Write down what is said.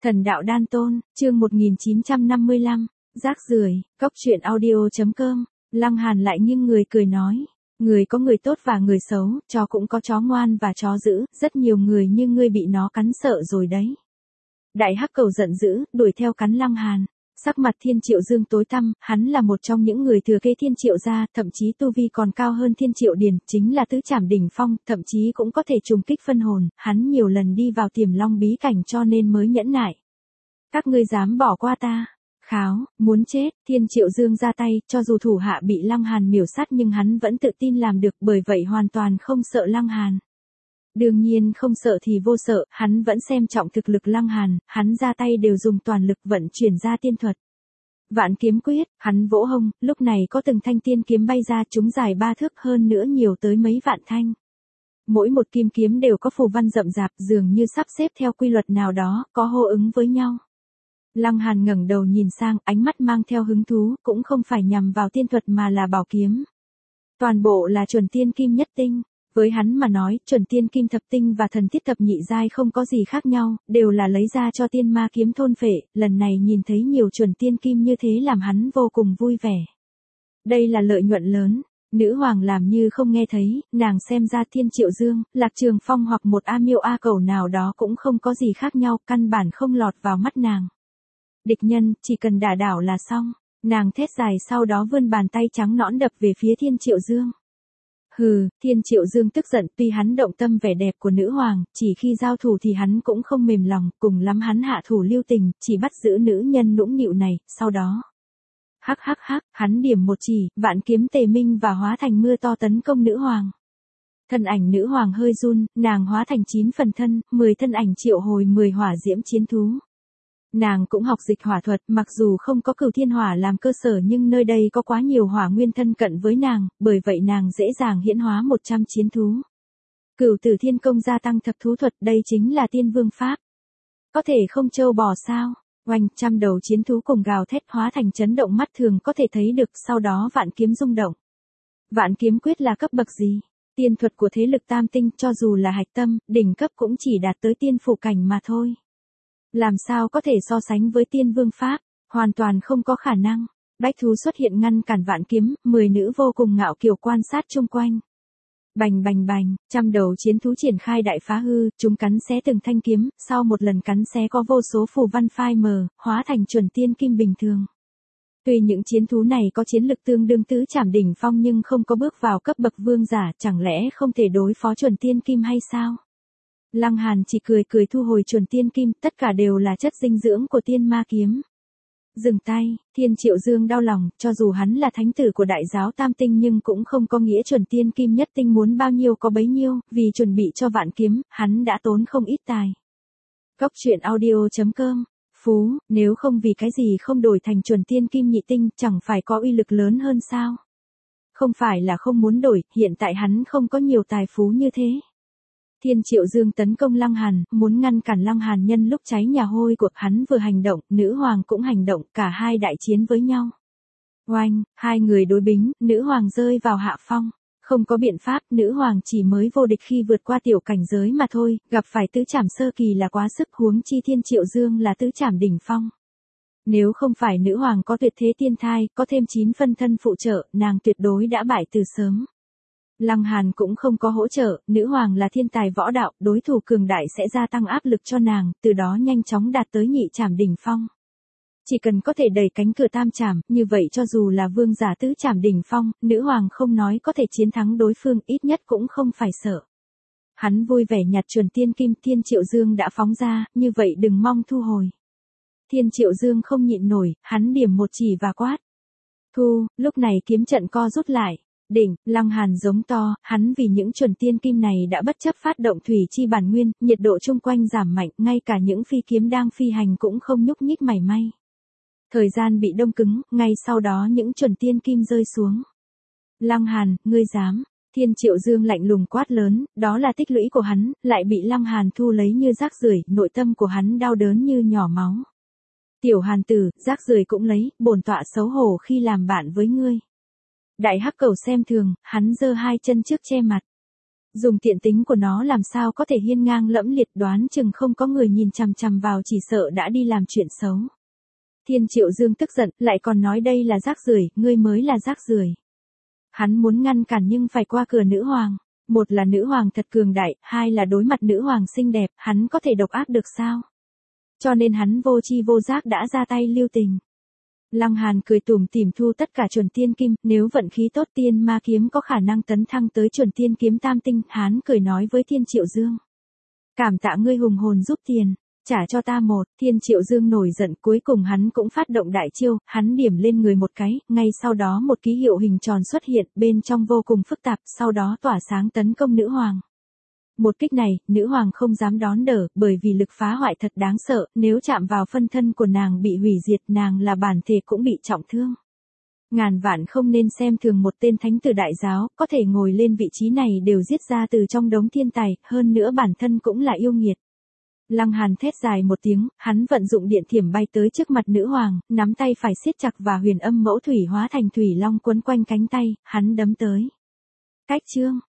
Thần đạo đan tôn, chương 1955, rác rưởi, cóc truyện audio.com, Lăng Hàn lại nghiêng người cười nói. Người có người tốt và người xấu, chó cũng có chó ngoan và chó dữ, rất nhiều người như ngươi bị nó cắn sợ rồi đấy. Đại hắc cầu giận dữ, đuổi theo cắn Lăng Hàn. Sắc mặt Thiên Triệu Dương tối tăm, hắn là một trong những người thừa kế Thiên Triệu gia, thậm chí tu vi còn cao hơn Thiên Triệu Điền, chính là tứ trảm đỉnh phong, thậm chí cũng có thể trùng kích phân hồn, hắn nhiều lần đi vào Tiềm Long bí cảnh cho nên mới nhẫn nại. Các ngươi dám bỏ qua ta? Kháo, muốn chết, Thiên Triệu Dương ra tay, cho dù thủ hạ bị Lăng Hàn miểu sát nhưng hắn vẫn tự tin làm được, bởi vậy hoàn toàn không sợ Lăng Hàn. Đương nhiên không sợ thì vô sợ, hắn vẫn xem trọng thực lực Lăng Hàn, hắn ra tay đều dùng toàn lực vận chuyển ra tiên thuật. Vạn kiếm quyết, hắn vỗ hông, lúc này có từng thanh tiên kiếm bay ra, chúng dài 3 thước hơn nữa nhiều tới mấy vạn thanh. Mỗi một kim kiếm đều có phù văn rậm rạp, dường như sắp xếp theo quy luật nào đó, có hô ứng với nhau. Lăng Hàn ngẩng đầu nhìn sang, ánh mắt mang theo hứng thú, cũng không phải nhằm vào tiên thuật mà là bảo kiếm. Toàn bộ là chuẩn tiên kim nhất tinh. Với hắn mà nói, chuẩn tiên kim thập tinh và thần thiết thập nhị giai không có gì khác nhau, đều là lấy ra cho tiên ma kiếm thôn phệ, lần này nhìn thấy nhiều chuẩn tiên kim như thế làm hắn vô cùng vui vẻ. Đây là lợi nhuận lớn. Nữ hoàng làm như không nghe thấy, nàng xem ra Thiên Triệu Dương, Lạc Trường Phong hoặc một A Miêu A Cẩu nào đó cũng không có gì khác nhau, căn bản không lọt vào mắt nàng. Địch nhân, chỉ cần đả đảo là xong. Nàng thét dài sau đó vươn bàn tay trắng nõn đập về phía Thiên Triệu Dương. Hừ, Thiên Triệu Dương tức giận, tuy hắn động tâm vẻ đẹp của nữ hoàng, chỉ khi giao thủ thì hắn cũng không mềm lòng, cùng lắm hắn hạ thủ lưu tình, chỉ bắt giữ nữ nhân nũng nịu này, sau đó. Hắc, hắn điểm một chỉ, vạn kiếm tề minh và hóa thành mưa to tấn công nữ hoàng. Thân ảnh nữ hoàng hơi run, nàng hóa thành 9 phần thân, 10 thân ảnh triệu hồi 10 hỏa diễm chiến thú. Nàng cũng học dịch hỏa thuật, mặc dù không có cửu thiên hỏa làm cơ sở nhưng nơi đây có quá nhiều hỏa nguyên thân cận với nàng, bởi vậy nàng dễ dàng hiển hóa 100 chiến thú. Cửu tử thiên công gia tăng thập thú thuật, đây chính là tiên vương pháp. Có thể không trâu bò sao? Oanh, trăm đầu chiến thú cùng gào thét hóa thành chấn động mắt thường có thể thấy được, sau đó vạn kiếm rung động. Vạn kiếm quyết là cấp bậc gì? Tiên thuật của thế lực tam tinh, cho dù là hạch tâm, đỉnh cấp cũng chỉ đạt tới tiên phủ cảnh mà thôi. Làm sao có thể so sánh với tiên vương pháp, hoàn toàn không có khả năng. Bách thú xuất hiện ngăn cản vạn kiếm, 10 nữ vô cùng ngạo kiều quan sát chung quanh. Bành, trăm đầu chiến thú triển khai đại phá hư, chúng cắn xé từng thanh kiếm, sau một lần cắn xé có vô số phù văn phai mờ, hóa thành chuẩn tiên kim bình thường. Tuy những chiến thú này có chiến lực tương đương tứ trảm đỉnh phong nhưng không có bước vào cấp bậc vương giả, chẳng lẽ không thể đối phó chuẩn tiên kim hay sao? Lăng Hàn chỉ cười thu hồi chuẩn tiên kim, tất cả đều là chất dinh dưỡng của tiên ma kiếm. Dừng tay, Thiên Triệu Dương đau lòng, cho dù hắn là thánh tử của đại giáo tam tinh nhưng cũng không có nghĩa chuẩn tiên kim nhất tinh muốn bao nhiêu có bấy nhiêu, vì chuẩn bị cho vạn kiếm, hắn đã tốn không ít tài. Cóc truyện audio.com, Phú, nếu không vì cái gì không đổi thành chuẩn tiên kim nhị tinh, chẳng phải có uy lực lớn hơn sao? Không phải là không muốn đổi, hiện tại hắn không có nhiều tài phú như thế. Thiên Triệu Dương tấn công Lăng Hàn, muốn ngăn cản Lăng Hàn nhân lúc cháy nhà hôi của hắn vừa hành động, nữ hoàng cũng hành động, cả hai đại chiến với nhau. Oanh, hai người đối bính, nữ hoàng rơi vào hạ phong. Không có biện pháp, nữ hoàng chỉ mới vô địch khi vượt qua tiểu cảnh giới mà thôi, gặp phải tứ trảm sơ kỳ là quá sức, huống chi Thiên Triệu Dương là tứ trảm đỉnh phong. Nếu không phải nữ hoàng có tuyệt thế tiên thai, có thêm 9 phân thân phụ trợ, nàng tuyệt đối đã bại từ sớm. Lăng Hàn cũng không có hỗ trợ, nữ hoàng là thiên tài võ đạo, đối thủ cường đại sẽ gia tăng áp lực cho nàng, từ đó nhanh chóng đạt tới nhị trảm đỉnh phong. Chỉ cần có thể đẩy cánh cửa tam trảm, như vậy cho dù là vương giả tứ trảm đỉnh phong, nữ hoàng không nói có thể chiến thắng đối phương, ít nhất cũng không phải sợ. Hắn vui vẻ nhặt chuẩn tiên kim, Thiên Triệu Dương đã phóng ra, như vậy đừng mong thu hồi. Thiên Triệu Dương không nhịn nổi, hắn điểm một chỉ và quát. Thu, lúc này kiếm trận co rút lại. Đỉnh, Lăng Hàn giống to, hắn vì những chuẩn tiên kim này đã bất chấp phát động thủy chi bản nguyên, nhiệt độ chung quanh giảm mạnh, ngay cả những phi kiếm đang phi hành cũng không nhúc nhích mảy may. Thời gian bị đông cứng, ngay sau đó những chuẩn tiên kim rơi xuống. Lăng Hàn, ngươi dám? Thiên Triệu Dương lạnh lùng quát lớn, đó là tích lũy của hắn, lại bị Lăng Hàn thu lấy như rác rưởi, nội tâm của hắn đau đớn như nhỏ máu. Tiểu Hàn tử, rác rưởi cũng lấy, bổn tọa xấu hổ khi làm bạn với ngươi. Đại hắc cầu xem thường, hắn giơ hai chân trước che mặt. Dùng tiện tính của nó làm sao có thể hiên ngang lẫm liệt, đoán chừng không có người nhìn chằm chằm vào chỉ sợ đã đi làm chuyện xấu. Thiên Triệu Dương tức giận, lại còn nói đây là rác rưởi, ngươi mới là rác rưởi. Hắn muốn ngăn cản nhưng phải qua cửa nữ hoàng. Một là nữ hoàng thật cường đại, hai là đối mặt nữ hoàng xinh đẹp, hắn có thể độc ác được sao? Cho nên hắn vô tri vô giác đã ra tay lưu tình. Lăng Hàn cười tủm tỉm thu tất cả chuẩn tiên kim, nếu vận khí tốt tiên ma kiếm có khả năng tấn thăng tới chuẩn tiên kiếm tam tinh, hắn cười nói với Thiên Triệu Dương. Cảm tạ ngươi hùng hồn giúp tiền, trả cho ta một. Thiên Triệu Dương nổi giận, cuối cùng hắn cũng phát động đại chiêu, hắn điểm lên người một cái, ngay sau đó một ký hiệu hình tròn xuất hiện, bên trong vô cùng phức tạp, sau đó tỏa sáng tấn công nữ hoàng. Một kích này, nữ hoàng không dám đón đỡ, bởi vì lực phá hoại thật đáng sợ, nếu chạm vào phân thân của nàng bị hủy diệt, nàng là bản thể cũng bị trọng thương. Ngàn vạn không nên xem thường một tên thánh tử đại giáo, có thể ngồi lên vị trí này đều giết ra từ trong đống thiên tài, hơn nữa bản thân cũng là yêu nghiệt. Lăng Hàn thét dài một tiếng, hắn vận dụng điện thiểm bay tới trước mặt nữ hoàng, nắm tay phải siết chặt và huyền âm mẫu thủy hóa thành thủy long quấn quanh cánh tay, hắn đấm tới. Cách chương